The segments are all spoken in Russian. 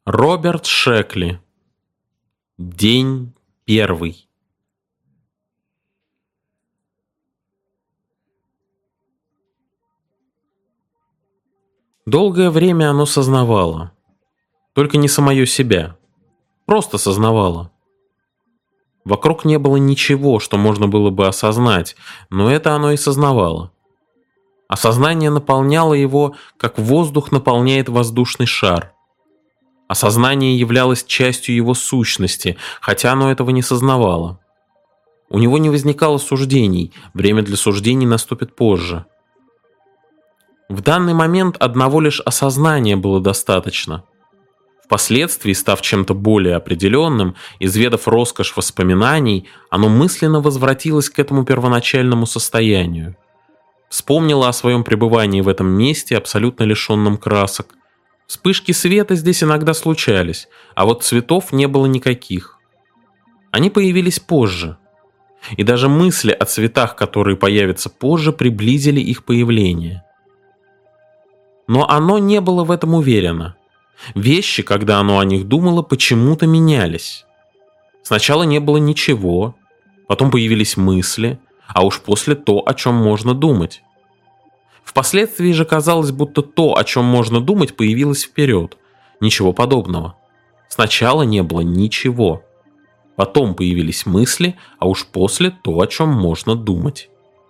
Роберт Шекли. День первый. Долгое время оно сознавало. Только не самое себя. Просто сознавало. Вокруг не было ничего, что можно было бы осознать, но это оно и сознавало. Осознание наполняло его, как воздух наполняет воздушный шар. Осознание являлось частью его сущности, хотя оно этого не сознавало. У него не возникало суждений, время для суждений наступит позже. В данный момент одного лишь осознания было достаточно. Впоследствии, став чем-то более определенным, изведав роскошь воспоминаний, оно мысленно возвратилось к этому первоначальному состоянию. Вспомнило о своем пребывании в этом месте, абсолютно лишенном красок. Вспышки света здесь иногда случались, а вот цветов не было никаких. Они появились позже. И даже мысли о цветах, которые появятся позже, приблизили их появление. Но оно не было в этом уверено. Вещи, когда оно о них думало, почему-то менялись. Сначала не было ничего, потом появились мысли, а уж после то, о чем можно думать. Впоследствии же казалось, будто то, о чем можно думать, появилось вперед. Ничего подобного. Сначала не было ничего. Потом появились мысли, а уж после то, о чем можно думать.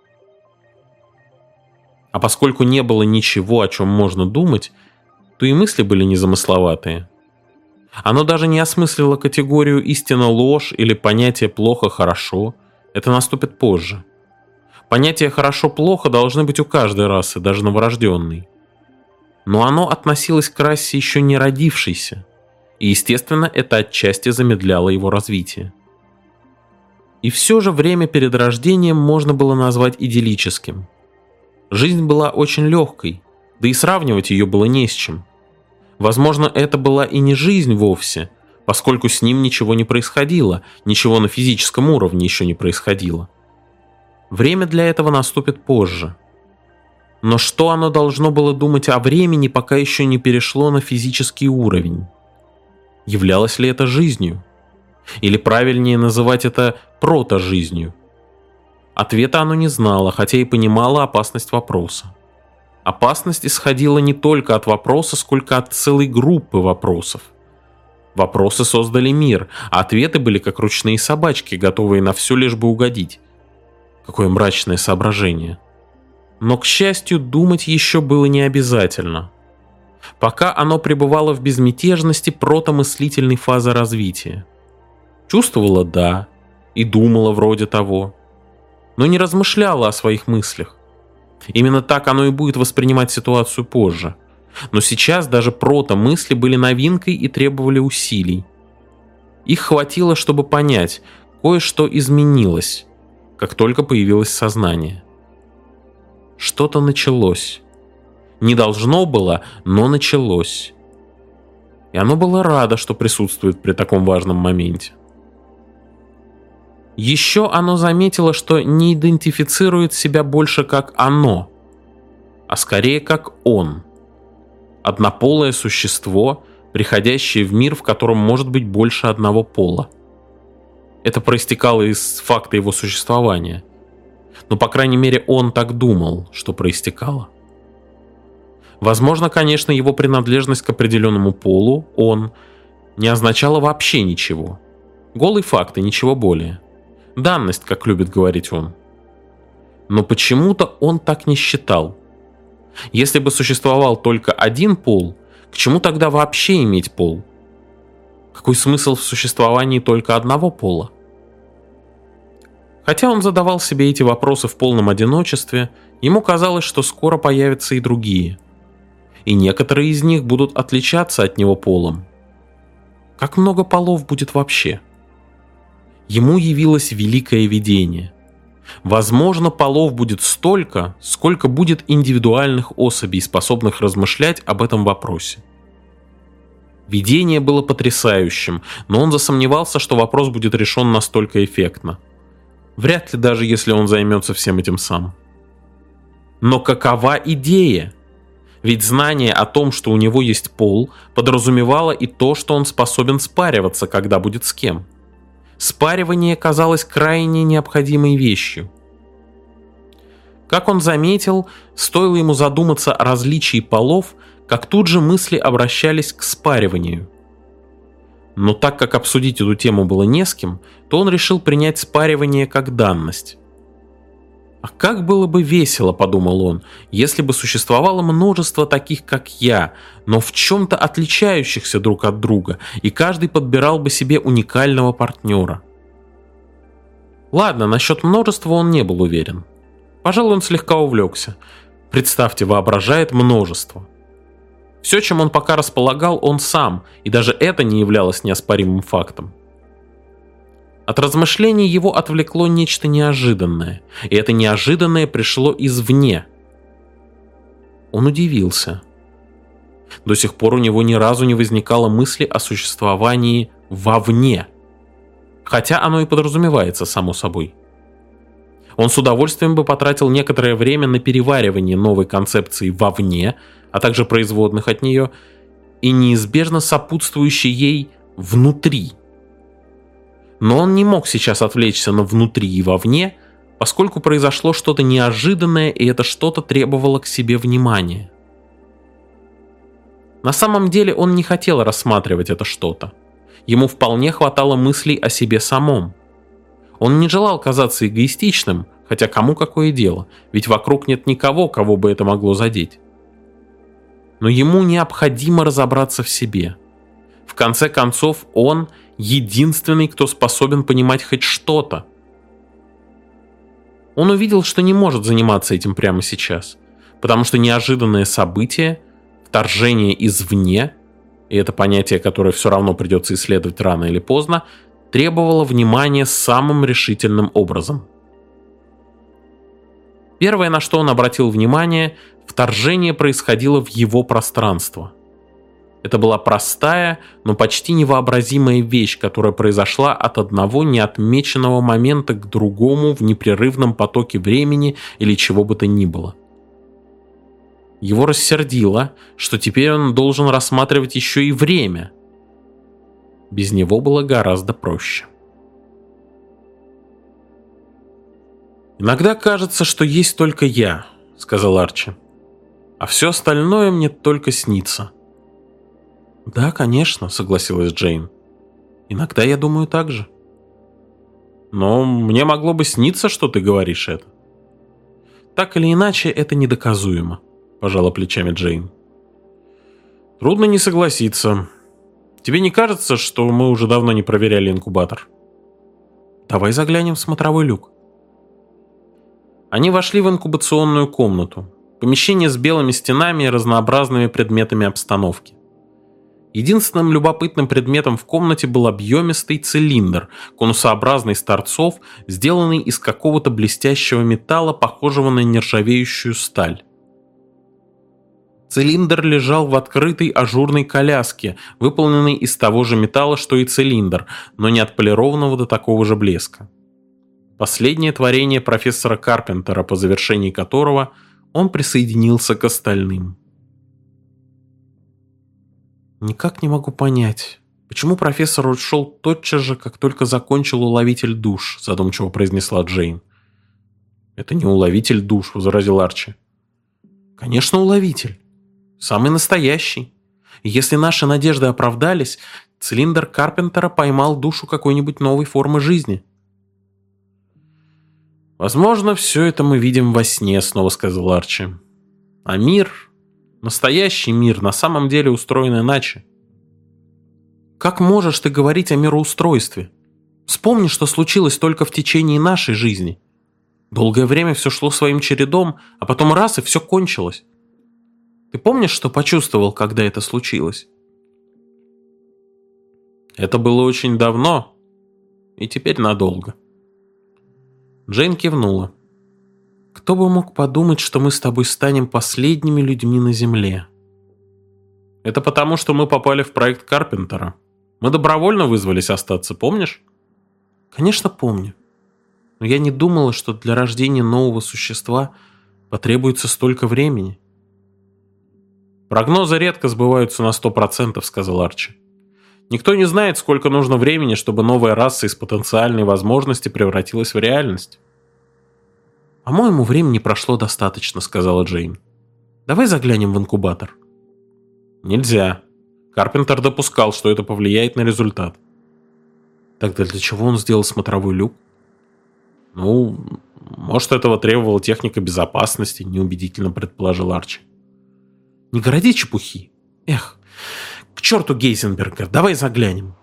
А поскольку не было ничего, о чем можно думать, то и мысли были незамысловатые. Оно даже не осмыслило категорию истина-ложь или понятие плохо-хорошо. Это наступит позже. Понятия «хорошо-плохо» должны быть у каждой расы, даже новорожденной. Но оно относилось к расе еще не родившейся, и, естественно, это отчасти замедляло его развитие. И все же время перед рождением можно было назвать идиллическим. Жизнь была очень легкой, да и сравнивать ее было не с чем. Возможно, это была и не жизнь вовсе, поскольку с ним ничего не происходило, ничего на физическом уровне еще не происходило. Время для этого наступит позже. Но что оно должно было думать о времени, пока еще не перешло на физический уровень? Являлось ли это жизнью? Или правильнее называть это протожизнью? Ответа оно не знало, хотя и понимало опасность вопроса. Опасность исходила не только от вопроса, сколько от целой группы вопросов. Вопросы создали мир, а ответы были как ручные собачки, готовые на все, лишь бы угодить. Какое мрачное соображение. Но, к счастью, думать еще было не обязательно. Пока оно пребывало в безмятежности протомыслительной фазы развития. Чувствовало «да» и думало вроде того, но не размышляло о своих мыслях. Именно так оно и будет воспринимать ситуацию позже. Но сейчас даже протомысли были новинкой и требовали усилий. Их хватило, чтобы понять, кое-что изменилось, как только появилось сознание. Что-то началось. Не должно было, но началось. И оно было радо, что присутствует при таком важном моменте. Еще оно заметило, что не идентифицирует себя больше как оно, а скорее как он. Однополое существо, приходящее в мир, в котором может быть больше одного пола. Это проистекало из факта его существования. Но, по крайней мере, он так думал, что проистекало. Возможно, конечно, его принадлежность к определенному полу, он, не означала вообще ничего. Голый факт и ничего более. Данность, как любит говорить он. Но почему-то он так не считал. Если бы существовал только один пол, к чему тогда вообще иметь пол? Какой смысл в существовании только одного пола? Хотя он задавал себе эти вопросы в полном одиночестве, ему казалось, что скоро появятся и другие. И некоторые из них будут отличаться от него полом. Как много полов будет вообще? Ему явилось великое видение. Возможно, полов будет столько, сколько будет индивидуальных особей, способных размышлять об этом вопросе. Видение было потрясающим, но он засомневался, что вопрос будет решен настолько эффектно. Вряд ли даже если он займется всем этим сам. Но какова идея? Ведь знание о том, что у него есть пол, подразумевало и то, что он способен спариваться, когда будет с кем. Спаривание казалось крайне необходимой вещью. Как он заметил, стоило ему задуматься о различии полов, как тут же мысли обращались к спариванию. Но так как обсудить эту тему было не с кем, то он решил принять спаривание как данность. «А как было бы весело, — подумал он, — если бы существовало множество таких, как я, но в чем-то отличающихся друг от друга, и каждый подбирал бы себе уникального партнера». Ладно, насчет множества он не был уверен. Пожалуй, он слегка увлекся. Представьте, воображает множество. Все, чем он пока располагал, он сам, и даже это не являлось неоспоримым фактом. От размышлений его отвлекло нечто неожиданное, и это неожиданное пришло извне. Он удивился. До сих пор у него ни разу не возникало мысли о существовании вовне, хотя оно и подразумевается само собой. Он с удовольствием бы потратил некоторое время на переваривание новой концепции вовне, а также производных от нее, и неизбежно сопутствующей ей внутри. Но он не мог сейчас отвлечься на внутри и вовне, поскольку произошло что-то неожиданное, и это что-то требовало к себе внимания. На самом деле он не хотел рассматривать это что-то. Ему вполне хватало мыслей о себе самом. Он не желал казаться эгоистичным, хотя кому какое дело, ведь вокруг нет никого, кого бы это могло задеть. Но ему необходимо разобраться в себе. В конце концов, он единственный, кто способен понимать хоть что-то. Он увидел, что не может заниматься этим прямо сейчас, потому что неожиданное событие, вторжение извне, и это понятие, которое все равно придется исследовать рано или поздно, требовало внимания самым решительным образом. Первое, на что он обратил внимание, вторжение происходило в его пространство. Это была простая, но почти невообразимая вещь, которая произошла от одного неотмеченного момента к другому в непрерывном потоке времени или чего бы то ни было. Его рассердило, что теперь он должен рассматривать еще и время. Без него было гораздо проще. «Иногда кажется, что есть только я», — сказал Арчи. «А все остальное мне только снится». «Да, конечно», — согласилась Джейн. «Иногда я думаю так же». «Но мне могло бы сниться, что ты говоришь это». «Так или иначе, это недоказуемо», — пожала плечами Джейн. «Трудно не согласиться. Тебе не кажется, что мы уже давно не проверяли инкубатор?» «Давай заглянем в смотровой люк». Они вошли в инкубационную комнату, помещение с белыми стенами и разнообразными предметами обстановки. Единственным любопытным предметом в комнате был объемистый цилиндр, конусообразный с торцов, сделанный из какого-то блестящего металла, похожего на нержавеющую сталь. Цилиндр лежал в открытой ажурной коляске, выполненной из того же металла, что и цилиндр, но не отполированного до такого же блеска. Последнее творение профессора Карпентера, по завершении которого он присоединился к остальным. «Никак не могу понять, почему профессор ушел тотчас же, как только закончил уловитель душ», задумчиво произнесла Джейн. «Это не уловитель душ», возразил Арчи. «Конечно, уловитель. Самый настоящий. И если наши надежды оправдались, цилиндр Карпентера поймал душу какой-нибудь новой формы жизни». «Возможно, все это мы видим во сне», — снова сказал Арчи. «А мир, настоящий мир, на самом деле устроен иначе». «Как можешь ты говорить о мироустройстве? Вспомни, что случилось только в течение нашей жизни. Долгое время все шло своим чередом, а потом раз — и все кончилось. Ты помнишь, что почувствовал, когда это случилось?» «Это было очень давно, и теперь надолго». Джейн кивнула. «Кто бы мог подумать, что мы с тобой станем последними людьми на Земле?» «Это потому, что мы попали в проект Карпентера. Мы добровольно вызвались остаться, помнишь?» «Конечно, помню. Но я не думала, что для рождения нового существа потребуется столько времени». «Прогнозы редко сбываются на 100%, — сказал Арчи. «Никто не знает, сколько нужно времени, чтобы новая раса из потенциальной возможности превратилась в реальность». «По-моему, времени прошло достаточно, — сказала Джейн. Давай заглянем в инкубатор». «Нельзя. Карпентер допускал, что это повлияет на результат». «Тогда для чего он сделал смотровой люк?» «Ну, может, этого требовала техника безопасности», — неубедительно предположил Арчи. «Не городи чепухи. Эх, к черту Гейзенберга, давай заглянем».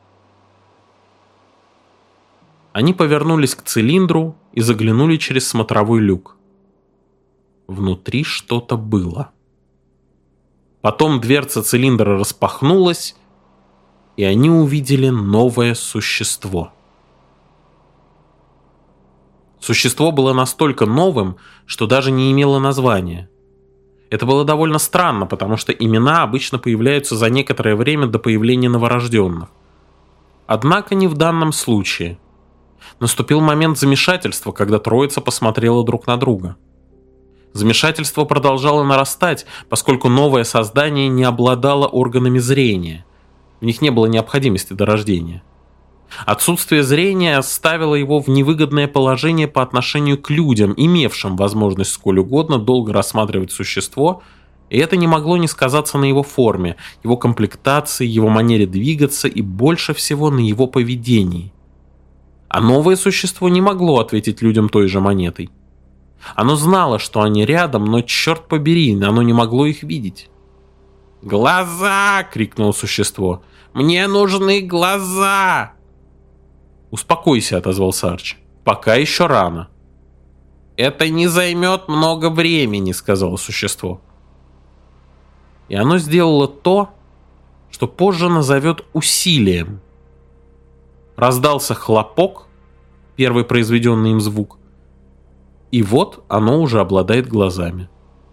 Они повернулись к цилиндру и заглянули через смотровой люк. Внутри что-то было. Потом дверца цилиндра распахнулась, и они увидели новое существо. Существо было настолько новым, что даже не имело названия. Это было довольно странно, потому что имена обычно появляются за некоторое время до появления новорожденных. Однако не в данном случае. Наступил момент замешательства, когда троица посмотрела друг на друга. Замешательство продолжало нарастать, поскольку новое создание не обладало органами зрения. В них не было необходимости до рождения. Отсутствие зрения ставило его в невыгодное положение по отношению к людям, имевшим возможность сколь угодно долго рассматривать существо, и это не могло не сказаться на его форме, его комплектации, его манере двигаться и больше всего на его поведении. А новое существо не могло ответить людям той же монетой. Оно знало, что они рядом, но, черт побери, оно не могло их видеть. «Глаза!» — крикнуло существо. «Мне нужны глаза!» «Успокойся», — отозвался Арчи. «Пока еще рано». «Это не займет много времени», — сказало существо. И оно сделало то, что позже назовет усилием. Раздался хлопок, первый произведенный им звук, и вот оно уже обладает глазами.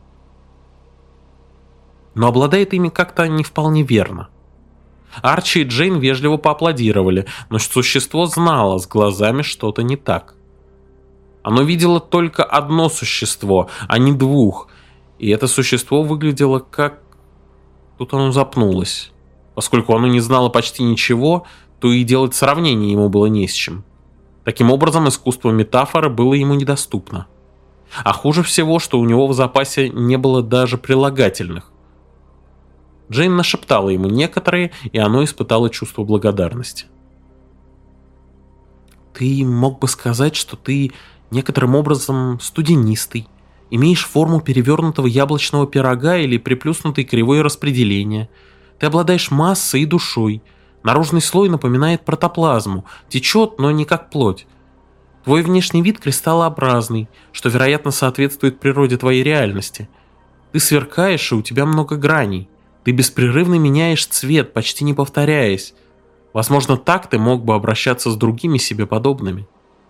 Но обладает ими как-то не вполне верно. Арчи и Джейн вежливо поаплодировали, но существо знало, с глазами что-то не так. Оно видело только одно существо, а не двух, и это существо выглядело как... Тут оно запнулось. Поскольку оно не знало почти ничего, то и делать сравнение ему было не с чем. Таким образом, искусство метафоры было ему недоступно. А хуже всего, что у него в запасе не было даже прилагательных. Джейн нашептала ему некоторые, и оно испытало чувство благодарности. «Ты мог бы сказать, что ты некоторым образом студенистый, имеешь форму перевернутого яблочного пирога или приплюснутой кривое распределение. Ты обладаешь массой и душой. Наружный слой напоминает протоплазму, течет, но не как плоть. Твой внешний вид кристаллообразный, что, вероятно, соответствует природе твоей реальности. Ты сверкаешь, и у тебя много граней. Ты беспрерывно меняешь цвет, почти не повторяясь. Возможно, так ты мог бы обращаться с другими себе подобными».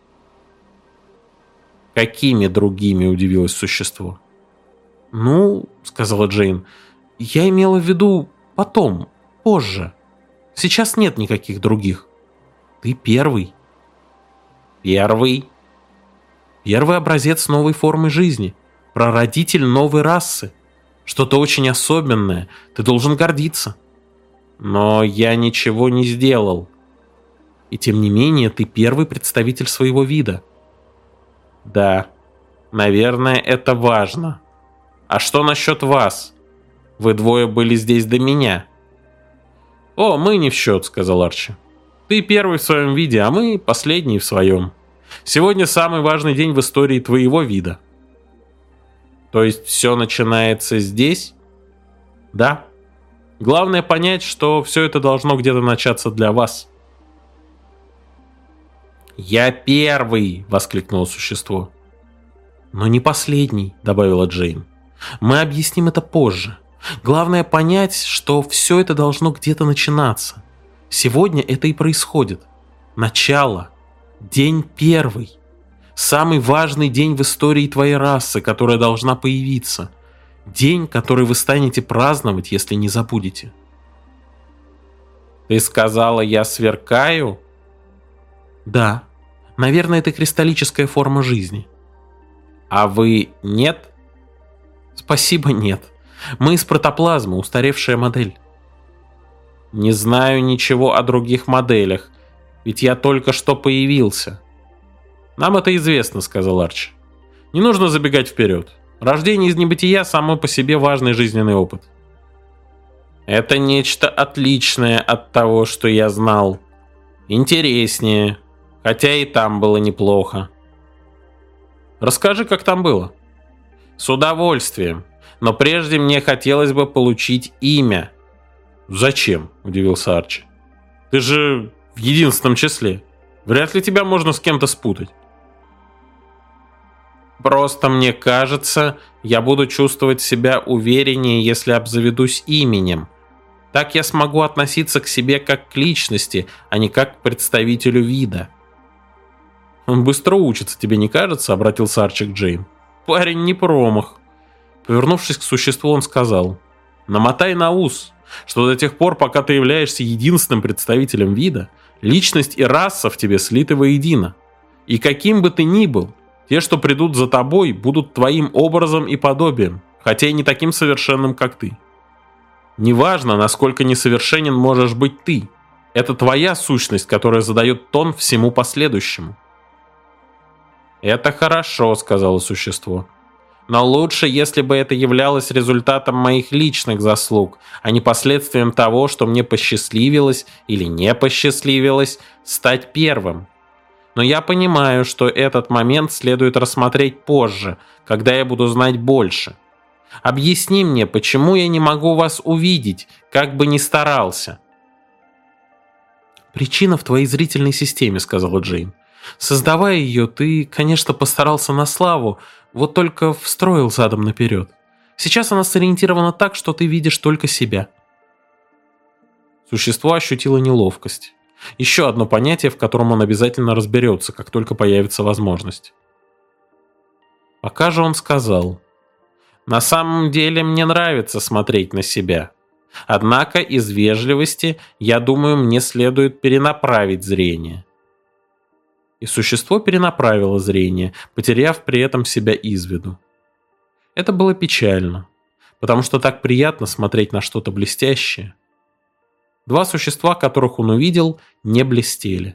«Какими другими?» — удивилось существо. «Ну, — сказала Джейн, — я имела в виду потом, позже. Сейчас нет никаких других. Ты первый». «Первый?» «Первый образец новой формы жизни, прародитель новой расы. Что-то очень особенное, ты должен гордиться». «Но я ничего не сделал». «И тем не менее, ты первый представитель своего вида». «Да, наверное, это важно. А что насчет вас? Вы двое были здесь до меня». «О, мы не в счет», — сказал Арчи. «Ты первый в своем виде, а мы последний в своем. Сегодня самый важный день в истории твоего вида». «То есть все начинается здесь?» «Да. Главное понять, что все это должно где-то начаться для вас». «Я первый!» — воскликнуло существо. «Но не последний», — добавила Джейн. «Мы объясним это позже. Главное понять, что все это должно где-то начинаться. Сегодня это и происходит. Начало. День первый. Самый важный день в истории твоей расы, которая должна появиться. День, который вы станете праздновать, если не забудете». «Ты сказала, я сверкаю?» «Да. Наверное, это кристаллическая форма жизни». «А вы нет?» «Спасибо, нет. Мы из протоплазмы, устаревшая модель. Не знаю ничего о других моделях, ведь я только что появился. Нам это известно, сказал Арчи. Не нужно забегать вперед. Рождение из небытия само по себе важный жизненный опыт. Это нечто отличное от того, что я знал. Интереснее, хотя и там было неплохо. Расскажи, как там было. С удовольствием, но прежде мне хотелось бы получить имя. Зачем? Удивился Арчи. Ты же в единственном числе. Вряд ли тебя можно с кем-то спутать. Просто мне кажется, я буду чувствовать себя увереннее, если обзаведусь именем. Так я смогу относиться к себе как к личности, а не как к представителю вида. Он быстро учится, тебе не кажется? Обратился Арчи к Джейн. Парень не промах. Повернувшись к существу, он сказал: намотай на ус, что до тех пор, пока ты являешься единственным представителем вида, личность и раса в тебе слиты воедино. И каким бы ты ни был, те, что придут за тобой, будут твоим образом и подобием, хотя и не таким совершенным, как ты. Неважно, насколько несовершенен можешь быть ты. Это твоя сущность, которая задает тон всему последующему. «Это хорошо», — сказало существо. «Но лучше, если бы это являлось результатом моих личных заслуг, а не последствием того, что мне посчастливилось или не посчастливилось стать первым. Но я понимаю, что этот момент следует рассмотреть позже, когда я буду знать больше. Объясни мне, почему я не могу вас увидеть, как бы ни старался?» «Причина в твоей зрительной системе», — сказала Джейн. «Создавая ее, ты, конечно, постарался на славу, вот только встроил задом наперед. Сейчас она сориентирована так, что ты видишь только себя». Существо ощутило неловкость. Еще одно понятие, в котором он обязательно разберется, как только появится возможность. Пока же он сказал: «На самом деле мне нравится смотреть на себя. Однако из вежливости, я думаю, мне следует перенаправить зрение». И существо перенаправило зрение, потеряв при этом себя из виду. Это было печально, потому что так приятно смотреть на что-то блестящее. Два существа, которых он увидел, не блестели.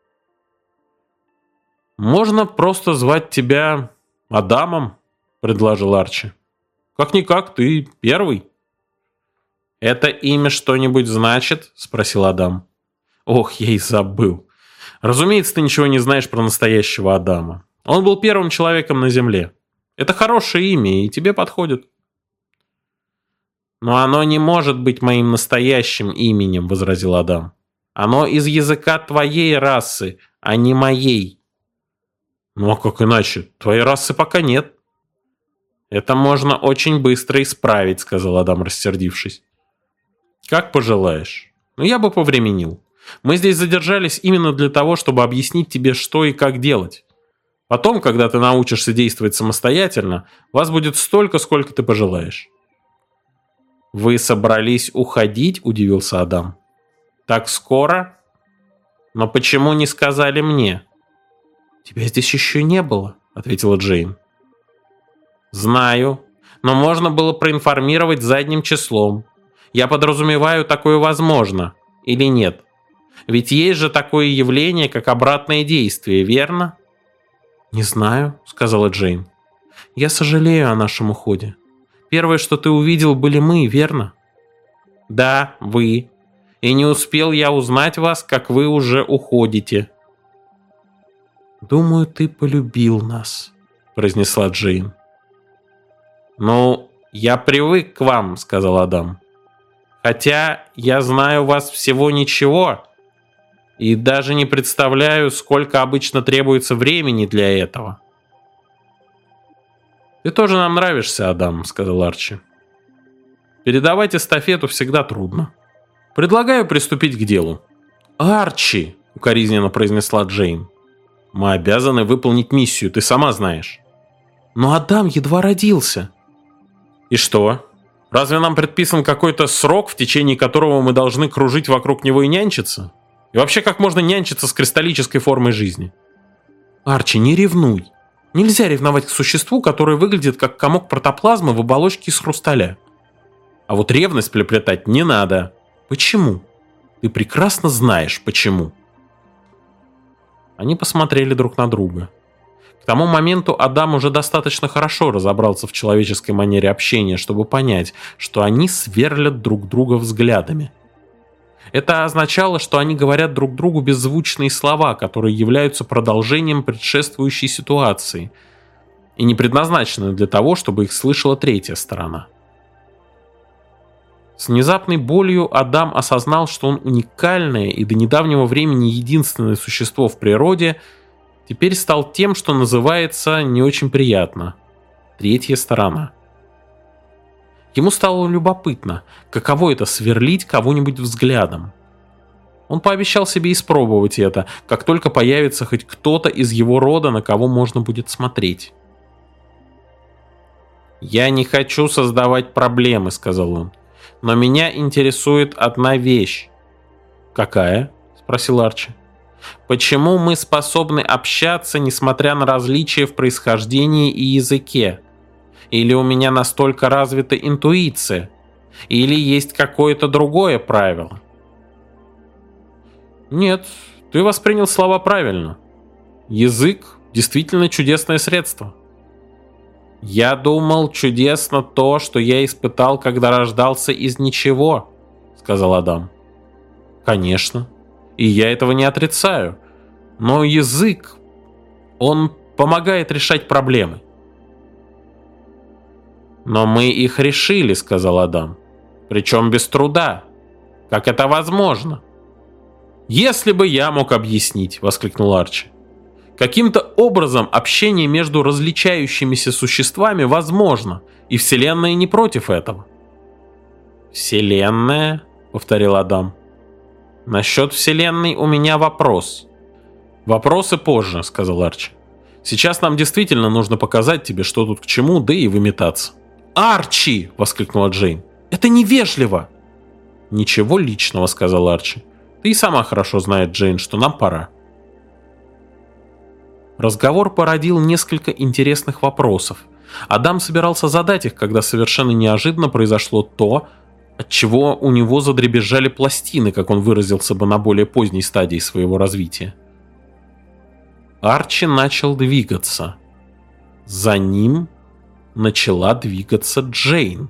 «Можно просто звать тебя Адамом», — предложил Арчи. «Как-никак, ты первый». «Это имя что-нибудь значит?» — спросил Адам. «Ох, я и забыл. Разумеется, ты ничего не знаешь про настоящего Адама. Он был первым человеком на Земле. Это хорошее имя, и тебе подходит». «Но оно не может быть моим настоящим именем», — возразил Адам. «Оно из языка твоей расы, а не моей». «Ну а как иначе? Твоей расы пока нет». «Это можно очень быстро исправить», — сказал Адам, рассердившись. «Как пожелаешь. Но я бы повременил. Мы здесь задержались именно для того, чтобы объяснить тебе, что и как делать. Потом, когда ты научишься действовать самостоятельно, вас будет столько, сколько ты пожелаешь». «Вы собрались уходить?» – удивился Адам. «Так скоро? Но почему не сказали мне?» «Тебя здесь еще не было», – ответила Джейн. «Знаю, но можно было проинформировать задним числом. Я подразумеваю, такое возможно. Или нет? Ведь есть же такое явление, как обратное действие, верно?» «Не знаю», — сказала Джейн. «Я сожалею о нашем уходе. Первое, что ты увидел, были мы, верно?» «Да, вы. И не успел я узнать вас, как вы уже уходите». «Думаю, ты полюбил нас», — произнесла Джейн. «Ну, я привык к вам», — сказал Адам. «Хотя я знаю вас всего ничего и даже не представляю, сколько обычно требуется времени для этого». «Ты тоже нам нравишься, Адам», — сказал Арчи. «Передавать эстафету всегда трудно. Предлагаю приступить к делу». «Арчи», — укоризненно произнесла Джейн. «Мы обязаны выполнить миссию, ты сама знаешь». «Но Адам едва родился». «И что? Разве нам предписан какой-то срок, в течение которого мы должны кружить вокруг него и нянчиться? И вообще, как можно нянчиться с кристаллической формой жизни?» «Арчи, не ревнуй. Нельзя ревновать к существу, которое выглядит как комок протоплазмы в оболочке из хрусталя». А вот ревность приплетать не надо. Почему? Ты прекрасно знаешь, почему. Они посмотрели друг на друга. К тому моменту Адам уже достаточно хорошо разобрался в человеческой манере общения, чтобы понять, что они сверлят друг друга взглядами. Это означало, что они говорят друг другу беззвучные слова, которые являются продолжением предшествующей ситуации и не предназначены для того, чтобы их слышала третья сторона. С внезапной болью Адам осознал, что он уникальное и до недавнего времени единственное существо в природе теперь стал тем, что называется не очень приятно – третья сторона. Ему стало любопытно, каково это сверлить кого-нибудь взглядом. Он пообещал себе испробовать это, как только появится хоть кто-то из его рода, на кого можно будет смотреть. «Я не хочу создавать проблемы», — сказал он, — «но меня интересует одна вещь». «Какая?» — спросил Арчи. «Почему мы способны общаться, несмотря на различия в происхождении и языке? Или у меня настолько развита интуиция? Или есть какое-то другое правило?» «Нет, ты воспринял слова правильно. Язык действительно чудесное средство». «Я думал, чудесно то, что я испытал, когда рождался из ничего», — сказал Адам. «Конечно, и я этого не отрицаю. Но язык, он помогает решать проблемы». «Но мы их решили», — сказал Адам. «Причем без труда. Как это возможно?» «Если бы я мог объяснить», — воскликнул Арчи. «Каким-то образом общение между различающимися существами возможно, и Вселенная не против этого». «Вселенная?» — повторил Адам. «Насчет Вселенной у меня вопрос». «Вопросы позже», — сказал Арчи. «Сейчас нам действительно нужно показать тебе, что тут к чему, да и выметаться». «Арчи!» — воскликнула Джейн. «Это невежливо!» «Ничего личного», — сказал Арчи. «Ты и сама хорошо знаешь, Джейн, что нам пора». Разговор породил несколько интересных вопросов. Адам собирался задать их, когда совершенно неожиданно произошло то, от чего у него задребезжали пластины, как он выразился бы на более поздней стадии своего развития. Арчи начал двигаться. За ним начала двигаться Джейн.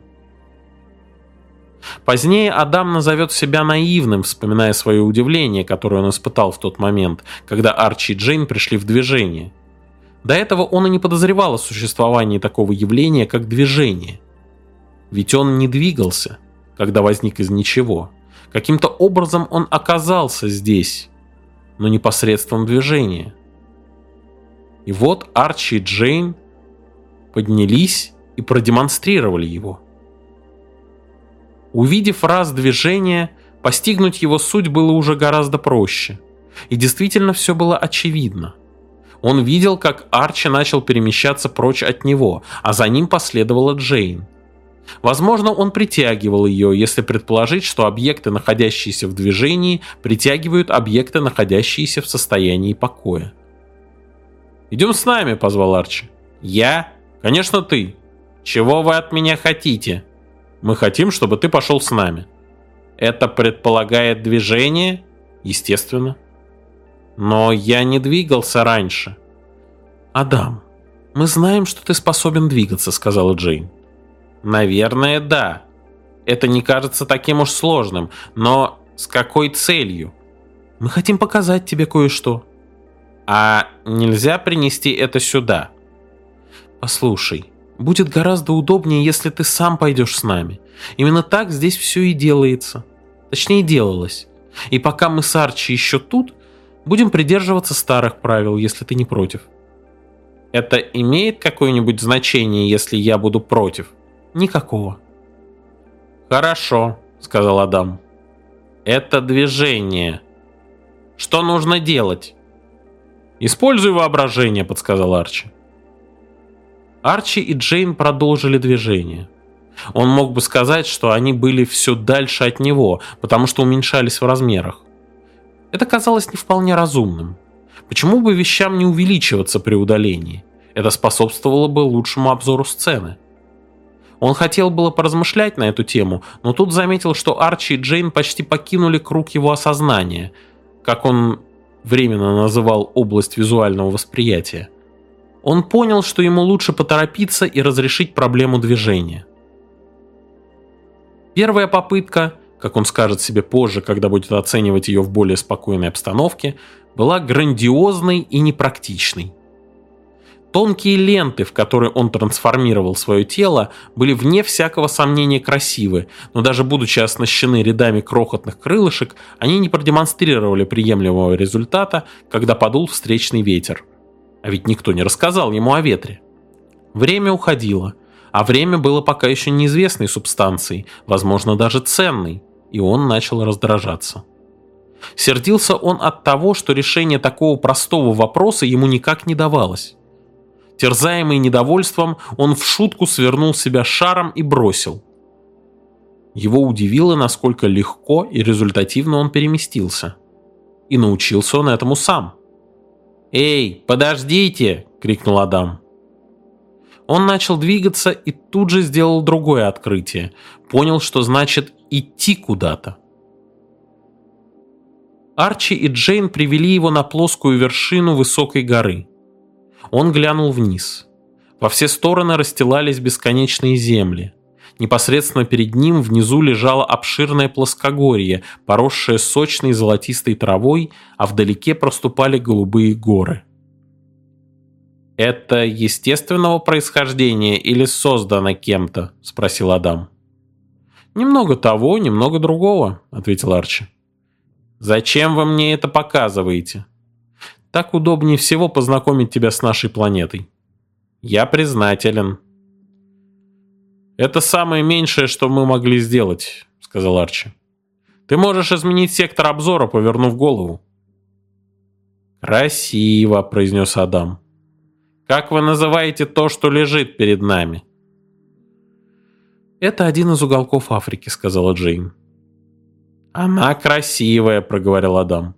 Позднее Адам назовет себя наивным, вспоминая свое удивление, которое он испытал в тот момент, когда Арчи и Джейн пришли в движение. До этого он и не подозревал о существовании такого явления, как движение. Ведь он не двигался, когда возник из ничего. Каким-то образом он оказался здесь, но не посредством движения. И вот Арчи и Джейн поднялись и продемонстрировали его. Увидев раз движение, постигнуть его суть было уже гораздо проще. И действительно все было очевидно. Он видел, как Арчи начал перемещаться прочь от него, а за ним последовала Джейн. Возможно, он притягивал ее, если предположить, что объекты, находящиеся в движении, притягивают объекты, находящиеся в состоянии покоя. «Идем с нами», — позвал Арчи. «Я? Конечно, ты. Чего вы от меня хотите?» «Мы хотим, чтобы ты пошел с нами». «Это предполагает движение?» «Естественно». «Но я не двигался раньше». «Адам, мы знаем, что ты способен двигаться», — сказала Джейн. «Наверное, да. Это не кажется таким уж сложным, но с какой целью?» «Мы хотим показать тебе кое-что». «А нельзя принести это сюда?» «Послушай, будет гораздо удобнее, если ты сам пойдешь с нами. Именно так здесь все и делается. Точнее, делалось. И пока мы с Арчи еще тут, будем придерживаться старых правил, если ты не против». «Это имеет какое-нибудь значение, если я буду против?» «Никакого». «Хорошо», — сказал Адам. «Это движение. Что нужно делать?» «Используй воображение», — подсказал Арчи. Арчи и Джейн продолжили движение. Он мог бы сказать, что они были все дальше от него, потому что уменьшались в размерах. Это казалось не вполне разумным. Почему бы вещам не увеличиваться при удалении? Это способствовало бы лучшему обзору сцены. Он хотел было поразмышлять на эту тему, но тут заметил, что Арчи и Джейн почти покинули круг его осознания, как он временно называл область визуального восприятия. Он понял, что ему лучше поторопиться и разрешить проблему движения. Первая попытка, как он скажет себе позже, когда будет оценивать ее в более спокойной обстановке, была грандиозной и непрактичной. Тонкие ленты, в которые он трансформировал свое тело, были вне всякого сомнения красивы, но даже будучи оснащены рядами крохотных крылышек, они не продемонстрировали приемлемого результата, когда подул встречный ветер. А ведь никто не рассказал ему о ветре. Время уходило, а время было пока еще неизвестной субстанцией, возможно, даже ценной, и он начал раздражаться. Сердился он от того, что решение такого простого вопроса ему никак не давалось. Терзаемый недовольством, он в шутку свернул себя шаром и бросил. Его удивило, насколько легко и результативно он переместился. И научился он этому сам. «Эй, подождите!» — крикнул Адам. Он начал двигаться и тут же сделал другое открытие. Понял, что значит идти куда-то. Арчи и Джейн привели его на плоскую вершину высокой горы. Он глянул вниз. Во все стороны расстилались бесконечные земли. Непосредственно перед ним внизу лежало обширное плоскогорье, поросшее сочной золотистой травой, а вдалеке проступали голубые горы. «Это естественного происхождения или создано кем-то?» – спросил Адам. «Немного того, немного другого», – ответил Арчи. «Зачем вы мне это показываете? Так удобнее всего познакомить тебя с нашей планетой. Я признателен». «Это самое меньшее, что мы могли сделать», — сказал Арчи. «Ты можешь изменить сектор обзора, повернув голову». «Красиво», — произнес Адам. «Как вы называете то, что лежит перед нами?» «Это один из уголков Африки», — сказала Джейн. «Она красивая», — проговорил Адам.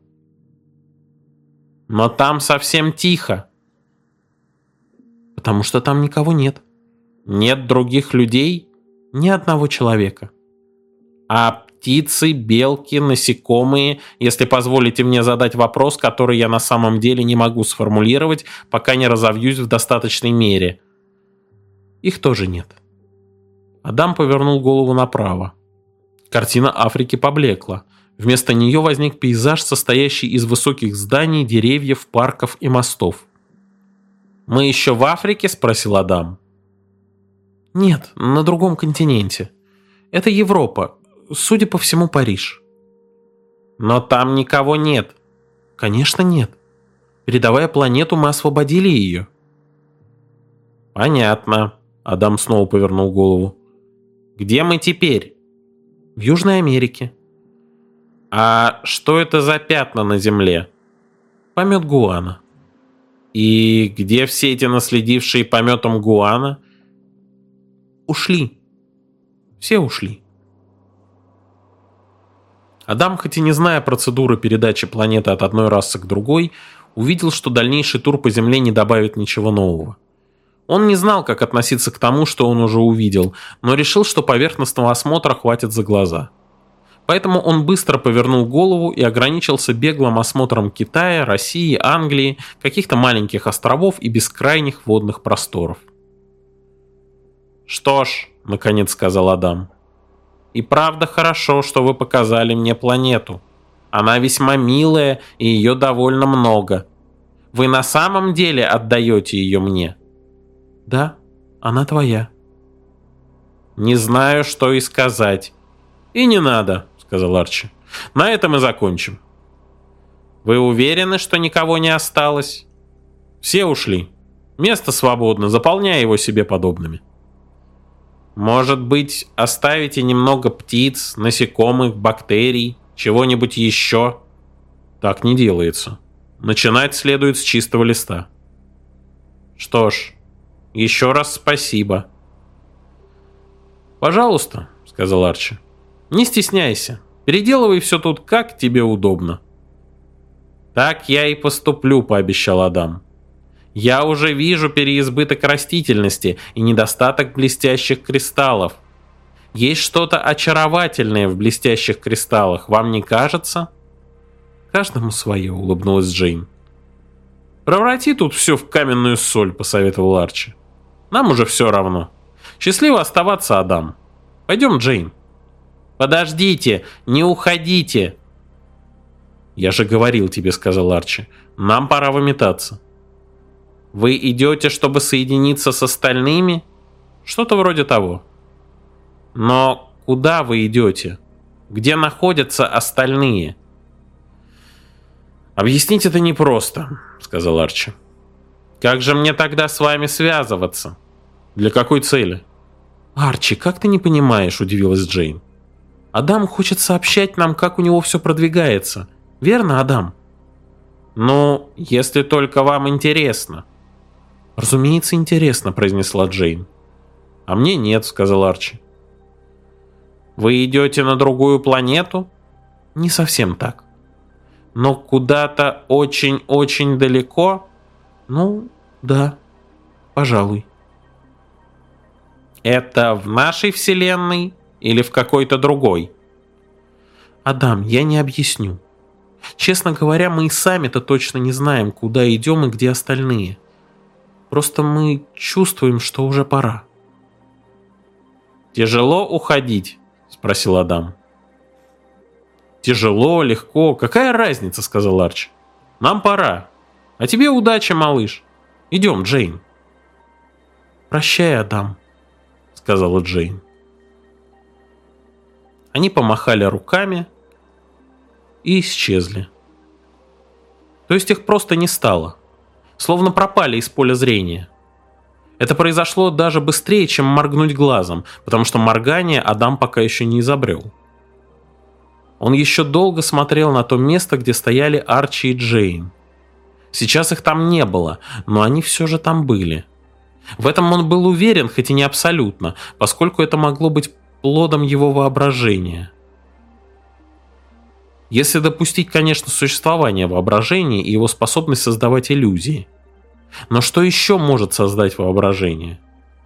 «Но там совсем тихо». «Потому что там никого нет». «Нет других людей?» «Ни одного человека». «А птицы, белки, насекомые, если позволите мне задать вопрос, который я на самом деле не могу сформулировать, пока не разовьюсь в достаточной мере?» «Их тоже нет». Адам повернул голову направо. Картина Африки поблекла. Вместо нее возник пейзаж, состоящий из высоких зданий, деревьев, парков и мостов. «Мы еще в Африке?» – спросил Адам. «Нет, на другом континенте. Это Европа. Судя по всему, Париж». «Но там никого нет». «Конечно, нет. Передавая планету, мы освободили ее». «Понятно». Адам снова повернул голову. «Где мы теперь?» «В Южной Америке». «А что это за пятна на земле?» «Помет гуана». «И где все эти наследившие пометом гуана?» «Ушли. Все ушли». Адам, хоть и не зная процедуры передачи планеты от одной расы к другой, увидел, что дальнейший тур по Земле не добавит ничего нового. Он не знал, как относиться к тому, что он уже увидел, но решил, что поверхностного осмотра хватит за глаза. Поэтому он быстро повернул голову и ограничился беглым осмотром Китая, России, Англии, каких-то маленьких островов и бескрайних водных просторов. «Что ж», — наконец сказал Адам, — «и правда хорошо, что вы показали мне планету. Она весьма милая, и ее довольно много. Вы на самом деле отдаете ее мне?» «Да, она твоя». «Не знаю, что и сказать». «И не надо», — сказал Арчи. «На этом и закончим». «Вы уверены, что никого не осталось?» «Все ушли. Место свободно, заполняя его себе подобными». «Может быть, оставите немного птиц, насекомых, бактерий, чего-нибудь еще?» «Так не делается. Начинать следует с чистого листа». «Что ж, еще раз спасибо». «Пожалуйста», — сказал Арчи. «Не стесняйся. Переделывай все тут, как тебе удобно». «Так я и поступлю», — пообещал Адам. Я уже вижу переизбыток растительности и недостаток блестящих кристаллов. Есть что-то очаровательное в блестящих кристаллах, вам не кажется? Каждому свое, улыбнулась Джейн. Преврати тут все в каменную соль, посоветовал Арчи. Нам уже все равно. Счастливо оставаться, Адам. Пойдем, Джейн. Подождите, не уходите. Я же говорил тебе, сказал Арчи. Нам пора выметаться. Вы идете, чтобы соединиться с остальными? Что-то вроде того. Но куда вы идете? Где находятся остальные? Объяснить это непросто, сказал Арчи. Как же мне тогда с вами связываться? Для какой цели? Арчи, как ты не понимаешь, удивилась Джейн. Адам хочет сообщать нам, как у него все продвигается. Верно, Адам? Ну, если только вам интересно. Разумеется, интересно, произнесла Джейн. А мне нет, сказал Арчи. Вы идете на другую планету? Не совсем так. Но куда-то очень-очень далеко? Ну, да, пожалуй. Это в нашей вселенной или в какой-то другой? Адам, я не объясню. Честно говоря, мы и сами-то точно не знаем, куда идем и где остальные. Просто мы чувствуем, что уже пора. «Тяжело уходить?» – спросил Адам. «Тяжело, легко, какая разница?» – сказал Арчи. «Нам пора. А тебе удачи, малыш. Идем, Джейн». «Прощай, Адам», – сказала Джейн. Они помахали руками и исчезли. То есть их просто не стало. Словно пропали из поля зрения. Это произошло даже быстрее, чем моргнуть глазом, потому что моргание Адам пока еще не изобрел. Он еще долго смотрел на то место, где стояли Арчи и Джейн. Сейчас их там не было, но они все же там были. В этом он был уверен, хоть и не абсолютно, поскольку это могло быть плодом его воображения. Если допустить, конечно, существование воображения и его способность создавать иллюзии. Но что еще может создать воображение?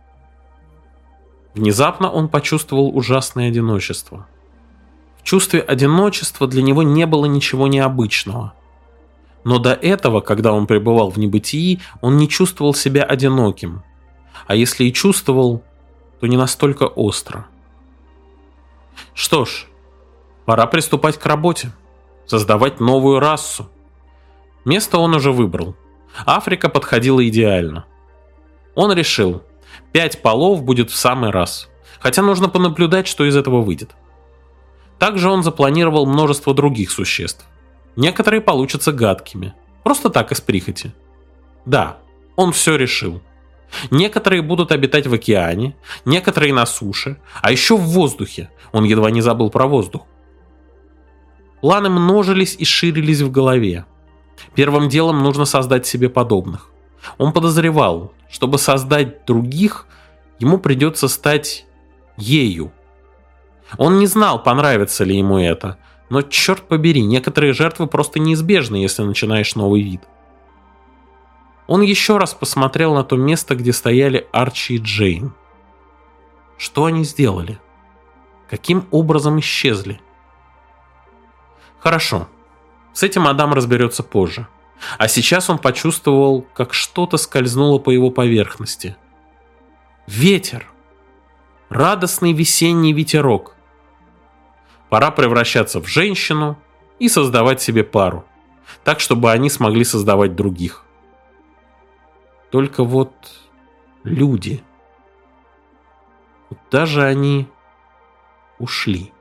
Внезапно он почувствовал ужасное одиночество. В чувстве одиночества для него не было ничего необычного. Но до этого, когда он пребывал в небытии, он не чувствовал себя одиноким. А если и чувствовал, то не настолько остро. Что ж, пора приступать к работе, создавать новую расу. Место он уже выбрал. Африка подходила идеально. Он решил, 5 полов будет в самый раз, хотя нужно понаблюдать, что из этого выйдет. Также он запланировал множество других существ. Некоторые получатся гадкими, просто так из прихоти. Да, он все решил. Некоторые будут обитать в океане, некоторые на суше, а еще в воздухе. Он едва не забыл про воздух. Планы множились и ширились в голове. Первым делом нужно создать себе подобных. Он подозревал, чтобы создать других, ему придется стать ею. Он не знал, понравится ли ему это, но, черт побери, некоторые жертвы просто неизбежны, если начинаешь новый вид. Он еще раз посмотрел на то место, где стояли Арчи и Джейн. Что они сделали? Каким образом исчезли? Хорошо, с этим Адам разберется позже. А сейчас он почувствовал, как что-то скользнуло по его поверхности. Ветер! Радостный весенний ветерок. Пора превращаться в женщину и создавать себе пару, так, чтобы они смогли создавать других. Только вот люди. Куда же они ушли?